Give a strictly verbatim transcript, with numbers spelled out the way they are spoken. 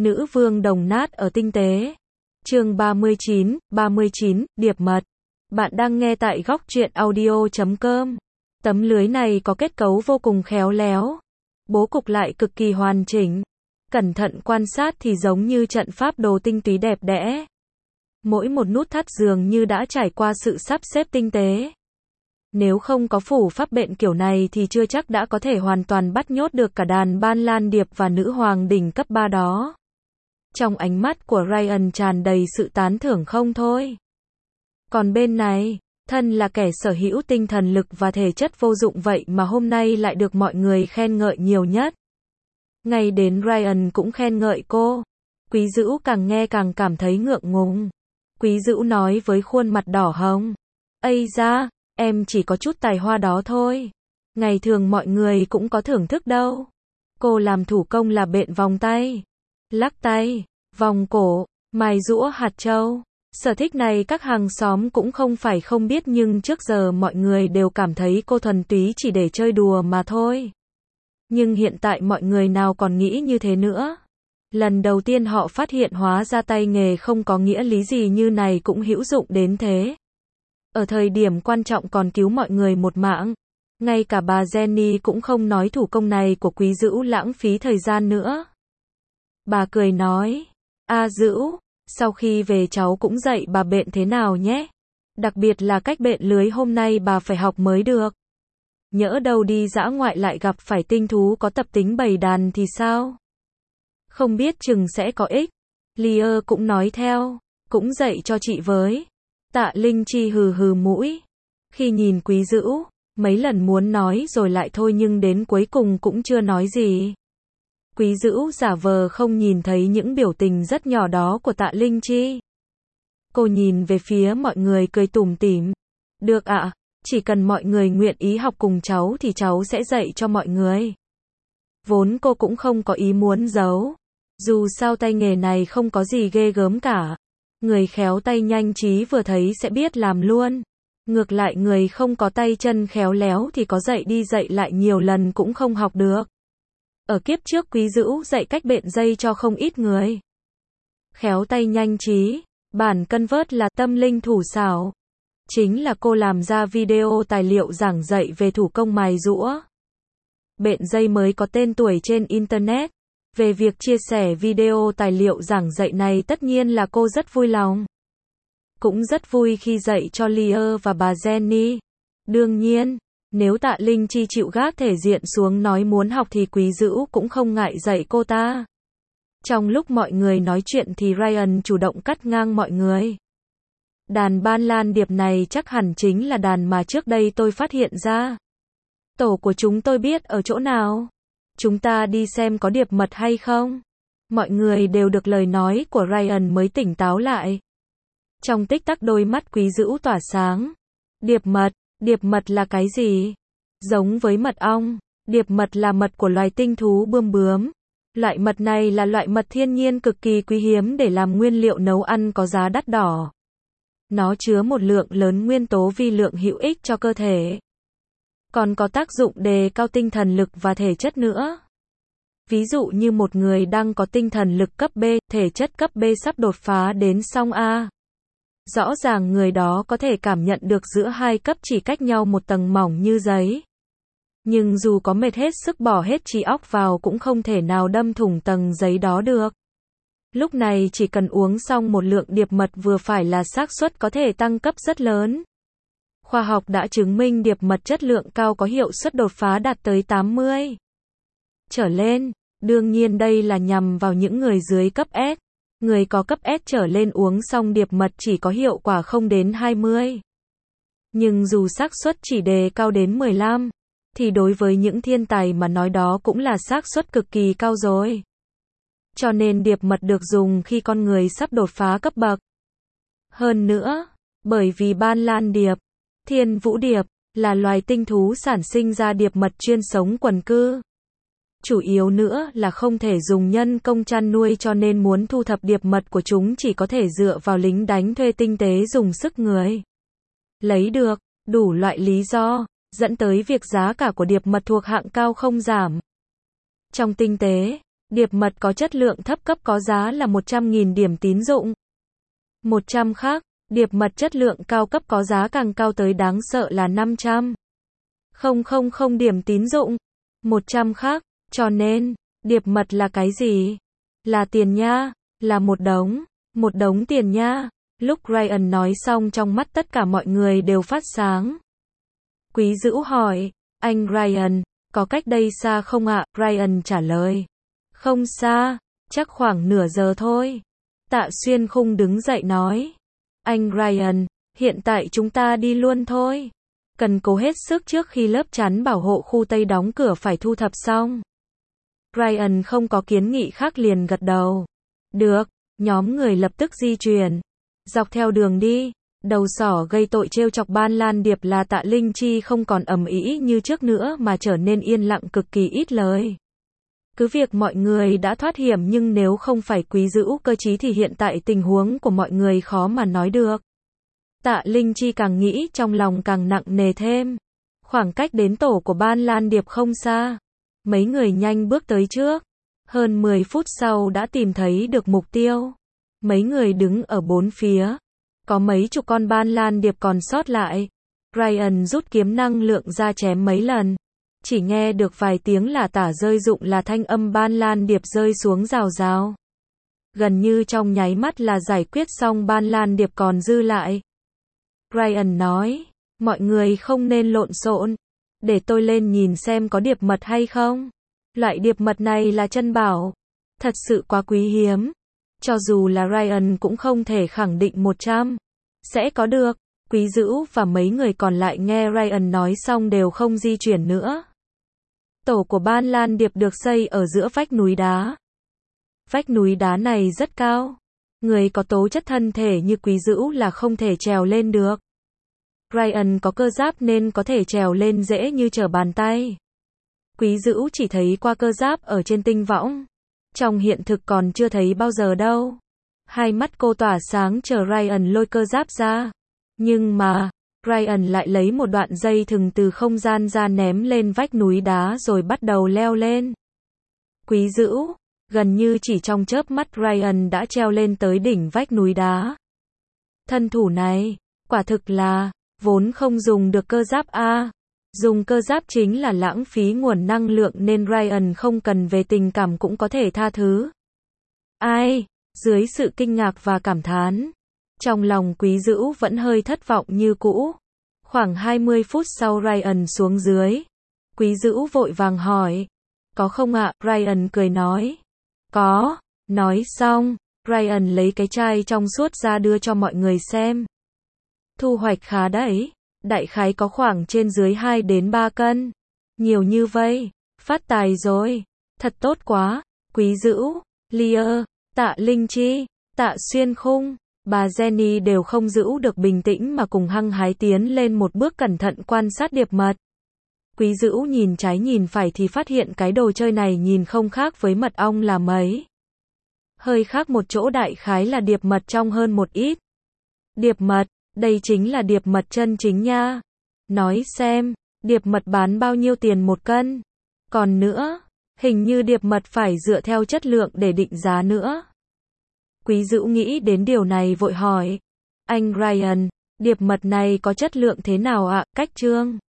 Nữ vương đồng nát ở tinh tế. Chương ba mươi chín, ba mươi chín, điệp mật. Bạn đang nghe tại góc truyện audio chấm com. Tấm lưới này có kết cấu vô cùng khéo léo. Bố cục lại cực kỳ hoàn chỉnh. Cẩn thận quan sát thì giống như trận pháp đồ tinh túy đẹp đẽ. Mỗi một nút thắt dường như đã trải qua sự sắp xếp tinh tế. Nếu không có phủ pháp bện kiểu này thì chưa chắc đã có thể hoàn toàn bắt nhốt được cả đàn ban lan điệp và nữ hoàng đỉnh cấp ba đó. Trong ánh mắt của Ryan tràn đầy sự tán thưởng không thôi. Còn bên này, thân là kẻ sở hữu tinh thần lực và thể chất vô dụng vậy mà hôm nay lại được mọi người khen ngợi nhiều nhất. Ngay đến Ryan cũng khen ngợi cô. Quý Dữu càng nghe càng cảm thấy ngượng ngùng. Quý Dữu nói với khuôn mặt đỏ hồng. Ây da, em chỉ có chút tài hoa đó thôi. Ngày thường mọi người cũng có thưởng thức đâu. Cô làm thủ công là bện vòng tay, lắc tay, vòng cổ, mài giũa hạt châu. Sở thích này các hàng xóm cũng không phải không biết nhưng trước giờ mọi người đều cảm thấy cô thuần túy chỉ để chơi đùa mà thôi. Nhưng hiện tại mọi người nào còn nghĩ như thế nữa. Lần đầu tiên họ phát hiện hóa ra tay nghề không có nghĩa lý gì như này cũng hữu dụng đến thế. Ở thời điểm quan trọng còn cứu mọi người một mạng. Ngay cả bà Jenny cũng không nói thủ công này của Quý Dữu lãng phí thời gian nữa. Bà cười nói, A Dữu, sau khi về cháu cũng dạy bà bện thế nào nhé. Đặc biệt là cách bện lưới hôm nay bà phải học mới được. Nhỡ đâu đi dã ngoại lại gặp phải tinh thú có tập tính bầy đàn thì sao? Không biết chừng sẽ có ích. Lear cũng nói theo, cũng dạy cho chị với. Tạ Linh Chi hừ hừ mũi. Khi nhìn Quý Dữu, mấy lần muốn nói rồi lại thôi nhưng đến cuối cùng cũng chưa nói gì. Quý Dữu giả vờ không nhìn thấy những biểu tình rất nhỏ đó của Tạ Linh Chi. Cô nhìn về phía mọi người cười tủm tỉm. Được ạ, à, chỉ cần mọi người nguyện ý học cùng cháu thì cháu sẽ dạy cho mọi người. Vốn cô cũng không có ý muốn giấu. Dù sao tay nghề này không có gì ghê gớm cả. Người khéo tay nhanh trí vừa thấy sẽ biết làm luôn. Ngược lại người không có tay chân khéo léo thì có dạy đi dạy lại nhiều lần cũng không học được. Ở kiếp trước Quý Dữu dạy cách bện dây cho không ít người. Khéo tay nhanh trí, bản cân vớt là tâm linh thủ xảo. Chính là cô làm ra video tài liệu giảng dạy về thủ công mài giũa bện dây mới có tên tuổi trên Internet. Về việc chia sẻ video tài liệu giảng dạy này tất nhiên là cô rất vui lòng. Cũng rất vui khi dạy cho Lear và bà Jenny. Đương nhiên, nếu Tạ Linh Chi chịu gác thể diện xuống nói muốn học thì Quý Dữu cũng không ngại dạy cô ta. Trong lúc mọi người nói chuyện thì Ryan chủ động cắt ngang mọi người. Đàn ban lan điệp này chắc hẳn chính là đàn mà trước đây tôi phát hiện ra. Tổ của chúng tôi biết ở chỗ nào. Chúng ta đi xem có điệp mật hay không. Mọi người đều được lời nói của Ryan mới tỉnh táo lại. Trong tích tắc đôi mắt Quý Dữu tỏa sáng. Điệp mật, điệp mật là cái gì? Giống với mật ong, điệp mật là mật của loài tinh thú bươm bướm. Loại mật này là loại mật thiên nhiên cực kỳ quý hiếm để làm nguyên liệu nấu ăn có giá đắt đỏ. Nó chứa một lượng lớn nguyên tố vi lượng hữu ích cho cơ thể. Còn có tác dụng đề cao tinh thần lực và thể chất nữa. Ví dụ như một người đang có tinh thần lực cấp B, thể chất cấp B sắp đột phá đến song A. Rõ ràng người đó có thể cảm nhận được giữa hai cấp chỉ cách nhau một tầng mỏng như giấy. Nhưng dù có mệt hết sức bỏ hết trí óc vào cũng không thể nào đâm thủng tầng giấy đó được. Lúc này chỉ cần uống xong một lượng điệp mật vừa phải là xác suất có thể tăng cấp rất lớn. Khoa học đã chứng minh điệp mật chất lượng cao có hiệu suất đột phá đạt tới tám mươi trở lên. Đương nhiên đây là nhằm vào những người dưới cấp S. Người có cấp S trở lên uống xong điệp mật chỉ có hiệu quả không đến hai mươi. Nhưng dù xác suất chỉ đề cao đến mười lăm, thì đối với những thiên tài mà nói đó cũng là xác suất cực kỳ cao rồi. Cho nên điệp mật được dùng khi con người sắp đột phá cấp bậc. Hơn nữa, bởi vì ban lan điệp, thiên vũ điệp, là loài tinh thú sản sinh ra điệp mật chuyên sống quần cư. Chủ yếu nữa là không thể dùng nhân công chăn nuôi cho nên muốn thu thập điệp mật của chúng chỉ có thể dựa vào lính đánh thuê tinh tế dùng sức người. Lấy được, đủ loại lý do, dẫn tới việc giá cả của điệp mật thuộc hạng cao không giảm. Trong tinh tế, Điệp mật có chất lượng thấp cấp có giá là một trăm nghìn điểm tín dụng. một trăm khác, điệp mật chất lượng cao cấp có giá càng cao tới đáng sợ là năm trăm nghìn điểm tín dụng. một trăm khác, cho nên, điệp mật là cái gì? Là tiền nha, là một đống, một đống tiền nha. Lúc Ryan nói xong trong mắt tất cả mọi người đều phát sáng. Quý Dữu hỏi, anh Ryan, có cách đây xa không ạ? Ryan trả lời, không xa, chắc khoảng nửa giờ thôi. Tạ Xuyên Khung đứng dậy nói, anh Ryan, hiện tại chúng ta đi luôn thôi. Cần cố hết sức trước khi lớp chắn bảo hộ khu Tây đóng cửa phải thu thập xong. Ryan không có kiến nghị khác liền gật đầu. Được, nhóm người lập tức di chuyển. Dọc theo đường đi, đầu sỏ gây tội trêu chọc Ban Lan Điệp là Tạ Linh Chi không còn ầm ĩ như trước nữa mà trở nên yên lặng cực kỳ ít lời. Cứ việc mọi người đã thoát hiểm nhưng nếu không phải Quý Dữu cơ trí thì hiện tại tình huống của mọi người khó mà nói được. Tạ Linh Chi càng nghĩ trong lòng càng nặng nề thêm. Khoảng cách đến tổ của Ban Lan Điệp không xa. Mấy người nhanh bước tới trước. Hơn mười phút sau đã tìm thấy được mục tiêu. Mấy người đứng ở bốn phía. Có mấy chục con Ban Lan Điệp còn sót lại. Ryan rút kiếm năng lượng ra chém mấy lần. Chỉ nghe được vài tiếng là tả rơi dụng là thanh âm Ban Lan Điệp rơi xuống rào rào. Gần như trong nháy mắt là giải quyết xong Ban Lan Điệp còn dư lại. Ryan nói, mọi người không nên lộn xộn. Để tôi lên nhìn xem có điệp mật hay không. Loại điệp mật này là chân bảo. Thật sự quá quý hiếm. Cho dù là Ryan cũng không thể khẳng định một trăm sẽ có được. Quý Dữu và mấy người còn lại nghe Ryan nói xong đều không di chuyển nữa. Tổ của Ban Lan Điệp được xây ở giữa vách núi đá. Vách núi đá này rất cao. Người có tố chất thân thể như Quý Dữu là không thể trèo lên được. Ryan có cơ giáp nên có thể trèo lên dễ như trở bàn tay. Quý Dữu chỉ thấy qua cơ giáp ở trên tinh võng. Trong hiện thực còn chưa thấy bao giờ đâu. Hai mắt cô tỏa sáng chờ Ryan lôi cơ giáp ra. Nhưng mà, Ryan lại lấy một đoạn dây thừng từ không gian ra ném lên vách núi đá rồi bắt đầu leo lên. Quý Dữu, gần như chỉ trong chớp mắt Ryan đã treo lên tới đỉnh vách núi đá. Thân thủ này, quả thực là, vốn không dùng được cơ giáp A. Dùng cơ giáp chính là lãng phí nguồn năng lượng nên Ryan không cần về tình cảm cũng có thể tha thứ. Ai? Dưới sự kinh ngạc và cảm thán. Trong lòng Quý Dữu vẫn hơi thất vọng như cũ. Khoảng hai mươi phút sau Ryan xuống dưới. Quý Dữu vội vàng hỏi. Có không ạ? Ryan cười nói. Có. Nói xong, Ryan lấy cái chai trong suốt ra đưa cho mọi người xem. Thu hoạch khá đấy. Đại khái có khoảng trên dưới hai đến ba cân. Nhiều như vậy. Phát tài rồi. Thật tốt quá. Quý Dữu, Lear, Tạ Linh Chi, Tạ Xuyên Khung, bà Jenny đều không giữ được bình tĩnh mà cùng hăng hái tiến lên một bước cẩn thận quan sát điệp mật. Quý Dữu nhìn trái nhìn phải thì phát hiện cái đồ chơi này nhìn không khác với mật ong là mấy. Hơi khác một chỗ đại khái là điệp mật trong hơn một ít. Điệp mật, đây chính là điệp mật chân chính nha. Nói xem, điệp mật bán bao nhiêu tiền một cân? Còn nữa, hình như điệp mật phải dựa theo chất lượng để định giá nữa. Quý Dữu nghĩ đến điều này vội hỏi. Anh Ryan, điệp mật này có chất lượng thế nào ạ? Cách chương